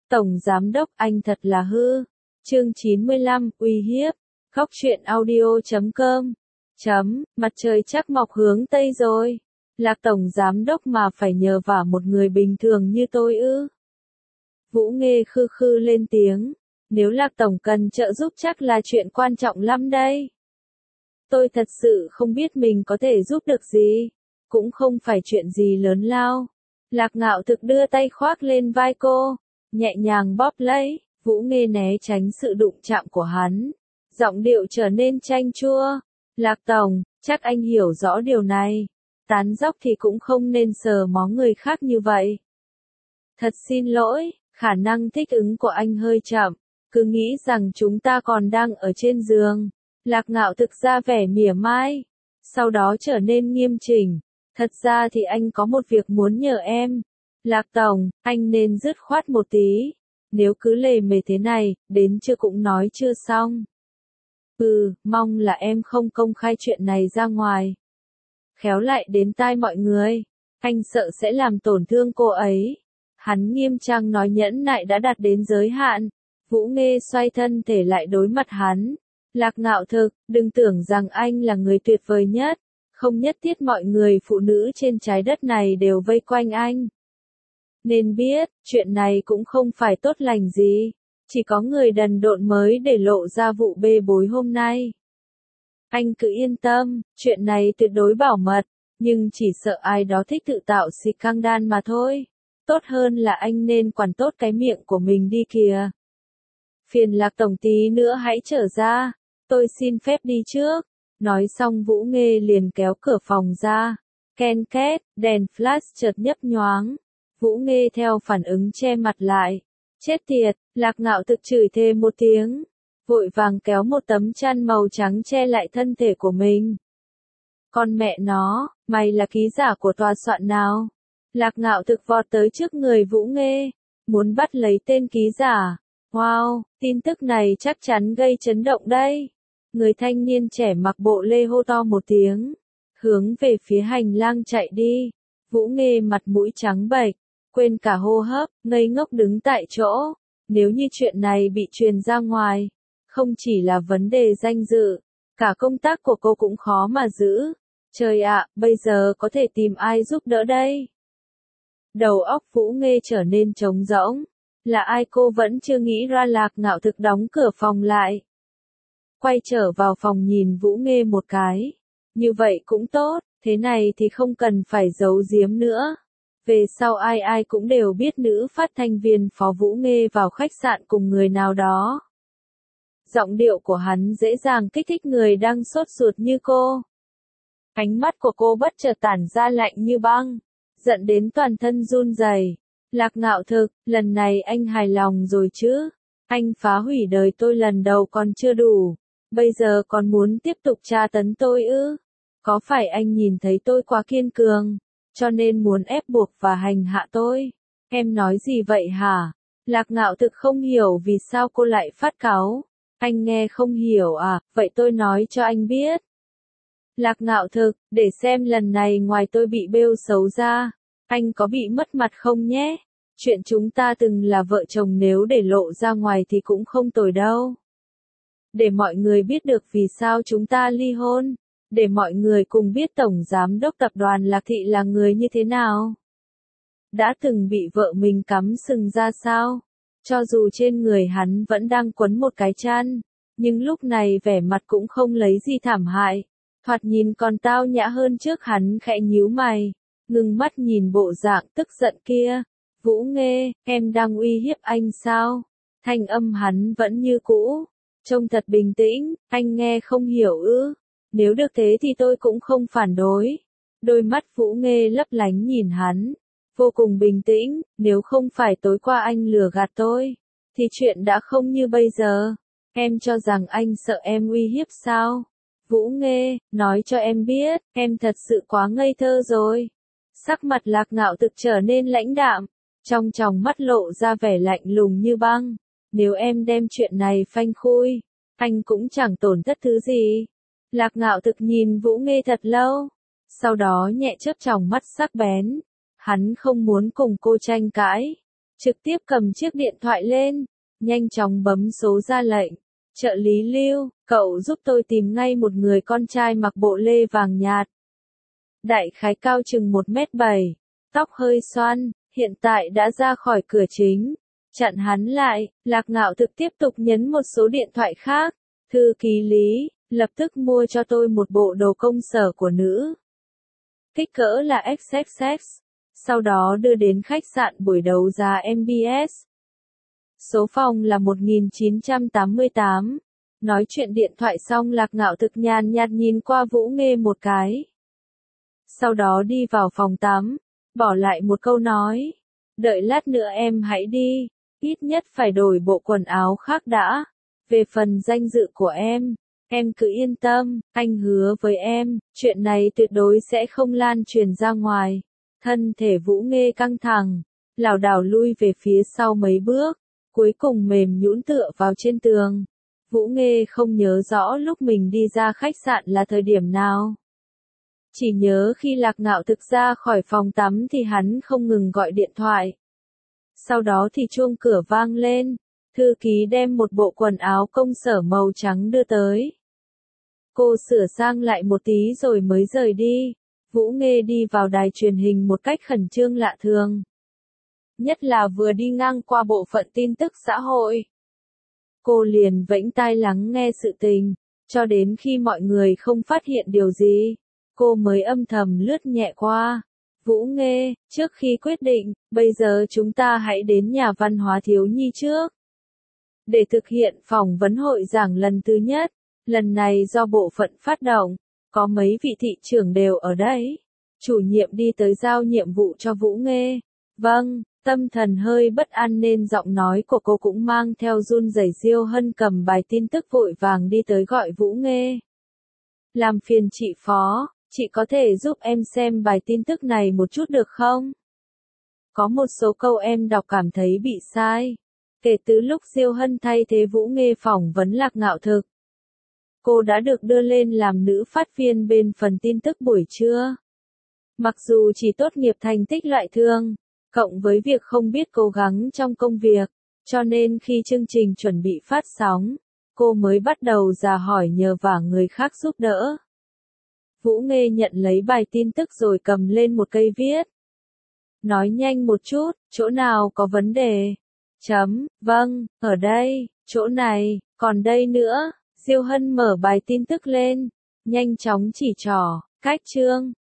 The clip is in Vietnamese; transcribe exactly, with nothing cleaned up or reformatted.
Tổng Giám Đốc anh thật là hư. Chương chín mươi lăm, uy hiếp. Góc truyện audio chấm com. Chấm, mặt trời chắc mọc hướng Tây rồi. Lạc Tổng Giám Đốc mà phải nhờ vả một người bình thường như tôi ư. Vũ Nghê khư khư lên tiếng. Nếu Lạc Tổng cần trợ giúp chắc là chuyện quan trọng lắm đây. Tôi thật sự không biết mình có thể giúp được gì. Cũng không phải chuyện gì lớn lao. Lạc Ngạo Thực đưa tay khoác lên vai cô, nhẹ nhàng bóp lấy. Vũ Nghê né tránh sự đụng chạm của hắn. Giọng điệu trở nên chanh chua. Lạc Tổng, chắc anh hiểu rõ điều này. Tán dóc thì cũng không nên sờ mó người khác như vậy. Thật xin lỗi, khả năng thích ứng của anh hơi chậm. Cứ nghĩ rằng chúng ta còn đang ở trên giường. Lạc Ngạo Thực ra vẻ mỉa mai. Sau đó trở nên nghiêm chỉnh. Thật ra thì anh có một việc muốn nhờ em. Lạc Tổng, anh nên dứt khoát một tí. Nếu cứ lề mề thế này, đến chưa cũng nói chưa xong. Ừ, mong là em không công khai chuyện này ra ngoài. Khéo lại đến tai mọi người. Anh sợ sẽ làm tổn thương cô ấy. Hắn nghiêm trang nói nhẫn nại đã đạt đến giới hạn. Vũ Nghê xoay thân thể lại đối mặt hắn. Lạc Ngạo Thực, đừng tưởng rằng anh là người tuyệt vời nhất. Không nhất thiết mọi người phụ nữ trên trái đất này đều vây quanh anh. Nên biết, chuyện này cũng không phải tốt lành gì. Chỉ có người đần độn mới để lộ ra vụ bê bối hôm nay. Anh cứ yên tâm, chuyện này tuyệt đối bảo mật. Nhưng chỉ sợ ai đó thích tự tạo scandal mà thôi. Tốt hơn là anh nên quản tốt cái miệng của mình đi kìa. Phiền Lạc Tổng tí nữa hãy trở ra. Tôi xin phép đi trước. Nói xong Vũ Nghê liền kéo cửa phòng ra. Ken két, đèn flash chợt nhấp nhoáng. Vũ Nghê theo phản ứng che mặt lại. Chết tiệt, Lạc Ngạo Thực chửi thề một tiếng. Vội vàng kéo một tấm chăn màu trắng che lại thân thể của mình. Con mẹ nó, mày là ký giả của tòa soạn nào? Lạc Ngạo Thực vọt tới trước người Vũ Nghê. Muốn bắt lấy tên ký giả. Wow, tin tức này chắc chắn gây chấn động đây. Người thanh niên trẻ mặc bộ lê hô to một tiếng. Hướng về phía hành lang chạy đi. Vũ Nghê mặt mũi trắng bệch. Quên cả hô hấp, ngây ngốc đứng tại chỗ. Nếu như chuyện này bị truyền ra ngoài. Không chỉ là vấn đề danh dự. Cả công tác của cô cũng khó mà giữ. Trời ạ, bây giờ có thể tìm ai giúp đỡ đây? Đầu óc Vũ Nghê trở nên trống rỗng. Là ai cô vẫn chưa nghĩ ra. Lạc Ngạo Thực đóng cửa phòng lại. Quay trở vào phòng nhìn Vũ Nghê một cái. Như vậy cũng tốt, thế này thì không cần phải giấu giếm nữa. Về sau ai ai cũng đều biết nữ phát thanh viên Phó Vũ Nghê vào khách sạn cùng người nào đó. Giọng điệu của hắn dễ dàng kích thích người đang sốt ruột như cô. Ánh mắt của cô bất chợt tản ra lạnh như băng, giận đến toàn thân run rẩy. Lạc Ngạo Thực, lần này anh hài lòng rồi chứ? Anh phá hủy đời tôi lần đầu còn chưa đủ. Bây giờ còn muốn tiếp tục tra tấn tôi ư? Có phải anh nhìn thấy tôi quá kiên cường, cho nên muốn ép buộc và hành hạ tôi? Em nói gì vậy hả? Lạc Ngạo Thực không hiểu vì sao cô lại phát cáu. Anh nghe không hiểu à, vậy tôi nói cho anh biết. Lạc Ngạo Thực, để xem lần này ngoài tôi bị bêu xấu ra, anh có bị mất mặt không nhé? Chuyện chúng ta từng là vợ chồng nếu để lộ ra ngoài thì cũng không tồi đâu. Để mọi người biết được vì sao chúng ta ly hôn. Để mọi người cùng biết Tổng Giám Đốc Tập đoàn Lạc Thị là người như thế nào. Đã từng bị vợ mình cắm sừng ra sao. Cho dù trên người hắn vẫn đang quấn một cái chăn. Nhưng lúc này vẻ mặt cũng không lấy gì thảm hại. Thoạt nhìn còn tao nhã hơn trước. Hắn khẽ nhíu mày. Ngưng mắt nhìn bộ dạng tức giận kia. Vũ Nghê, em đang uy hiếp anh sao? Thanh âm hắn vẫn như cũ. Trông thật bình tĩnh, anh nghe không hiểu ư? Nếu được thế thì tôi cũng không phản đối. Đôi mắt Vũ Nghê lấp lánh nhìn hắn. Vô cùng bình tĩnh, nếu không phải tối qua anh lừa gạt tôi. Thì chuyện đã không như bây giờ. Em cho rằng anh sợ em uy hiếp sao? Vũ Nghê, nói cho em biết, em thật sự quá ngây thơ rồi. Sắc mặt Lạc Ngạo Thực trở nên lãnh đạm. Trong tròng mắt lộ ra vẻ lạnh lùng như băng. Nếu em đem chuyện này phanh phui, anh cũng chẳng tổn thất thứ gì. Lạc Ngạo Thực nhìn Vũ Nghê thật lâu. Sau đó nhẹ chớp tròng mắt sắc bén. Hắn không muốn cùng cô tranh cãi. trực tiếp cầm chiếc điện thoại lên, nhanh chóng bấm số ra lệnh. Trợ lý Lưu, cậu giúp tôi tìm ngay một người con trai mặc bộ lê vàng nhạt. Đại khái cao chừng một mét bảy, tóc hơi xoăn, hiện tại đã ra khỏi cửa chính. Chặn hắn lại, Lạc Ngạo Thực tiếp tục nhấn một số điện thoại khác. Thư ký Lý, lập tức mua cho tôi một bộ đồ công sở của nữ. Kích cỡ là ích ích ích, sau đó đưa đến khách sạn buổi đấu giá em bê ét. Số phòng là một nghìn chín trăm tám mươi tám. Nói chuyện điện thoại xong Lạc Ngạo Thực nhàn nhạt nhìn qua Vũ Nghê một cái. Sau đó đi vào phòng tắm, bỏ lại một câu nói. Đợi lát nữa em hãy đi, ít nhất phải đổi bộ quần áo khác đã. Về phần danh dự của em, em cứ yên tâm, anh hứa với em, chuyện này tuyệt đối sẽ không lan truyền ra ngoài. Thân thể Vũ Nghê căng thẳng, lảo đảo lui về phía sau mấy bước, cuối cùng mềm nhũn tựa vào trên tường. Vũ Nghê không nhớ rõ lúc mình đi ra khách sạn là thời điểm nào. Chỉ nhớ khi Lạc Ngạo Thực ra khỏi phòng tắm thì hắn không ngừng gọi điện thoại. Sau đó thì chuông cửa vang lên, thư ký đem một bộ quần áo công sở màu trắng đưa tới. Cô sửa sang lại một tí rồi mới rời đi. Vũ Nghê đi vào đài truyền hình một cách khẩn trương lạ thường. Nhất là vừa đi ngang qua bộ phận tin tức xã hội. Cô liền vẫy tai lắng nghe sự tình, cho đến khi mọi người không phát hiện điều gì, cô mới âm thầm lướt nhẹ qua. Vũ Nghê, trước khi quyết định, bây giờ chúng ta hãy đến nhà văn hóa thiếu nhi trước. Để thực hiện phỏng vấn hội giảng lần thứ nhất, lần này do bộ phận phát động, có mấy vị thị trưởng đều ở đây. Chủ nhiệm đi tới giao nhiệm vụ cho Vũ Nghê. Vâng, tâm thần hơi bất an nên giọng nói của cô cũng mang theo run rẩy. Diêu Hân cầm bài tin tức vội vàng đi tới gọi Vũ Nghê. Làm phiền chị Phó, chị có thể giúp em xem bài tin tức này một chút được không? Có một số câu em đọc cảm thấy bị sai. Kể từ lúc Diêu Hân thay thế Vũ Nghê phỏng vấn Lạc Ngạo Thực, cô đã được đưa lên làm nữ phát viên bên phần tin tức buổi trưa. Mặc dù chỉ tốt nghiệp thành tích loại thường, cộng với việc không biết cố gắng trong công việc, cho nên khi chương trình chuẩn bị phát sóng, cô mới bắt đầu dò hỏi nhờ vả người khác giúp đỡ. Vũ Nghê nhận lấy bài tin tức rồi cầm lên một cây viết. Nói nhanh một chút, chỗ nào có vấn đề? Chấm, vâng, ở đây, chỗ này, còn đây nữa. Diêu Hân mở bài tin tức lên, nhanh chóng chỉ trỏ, cách chương,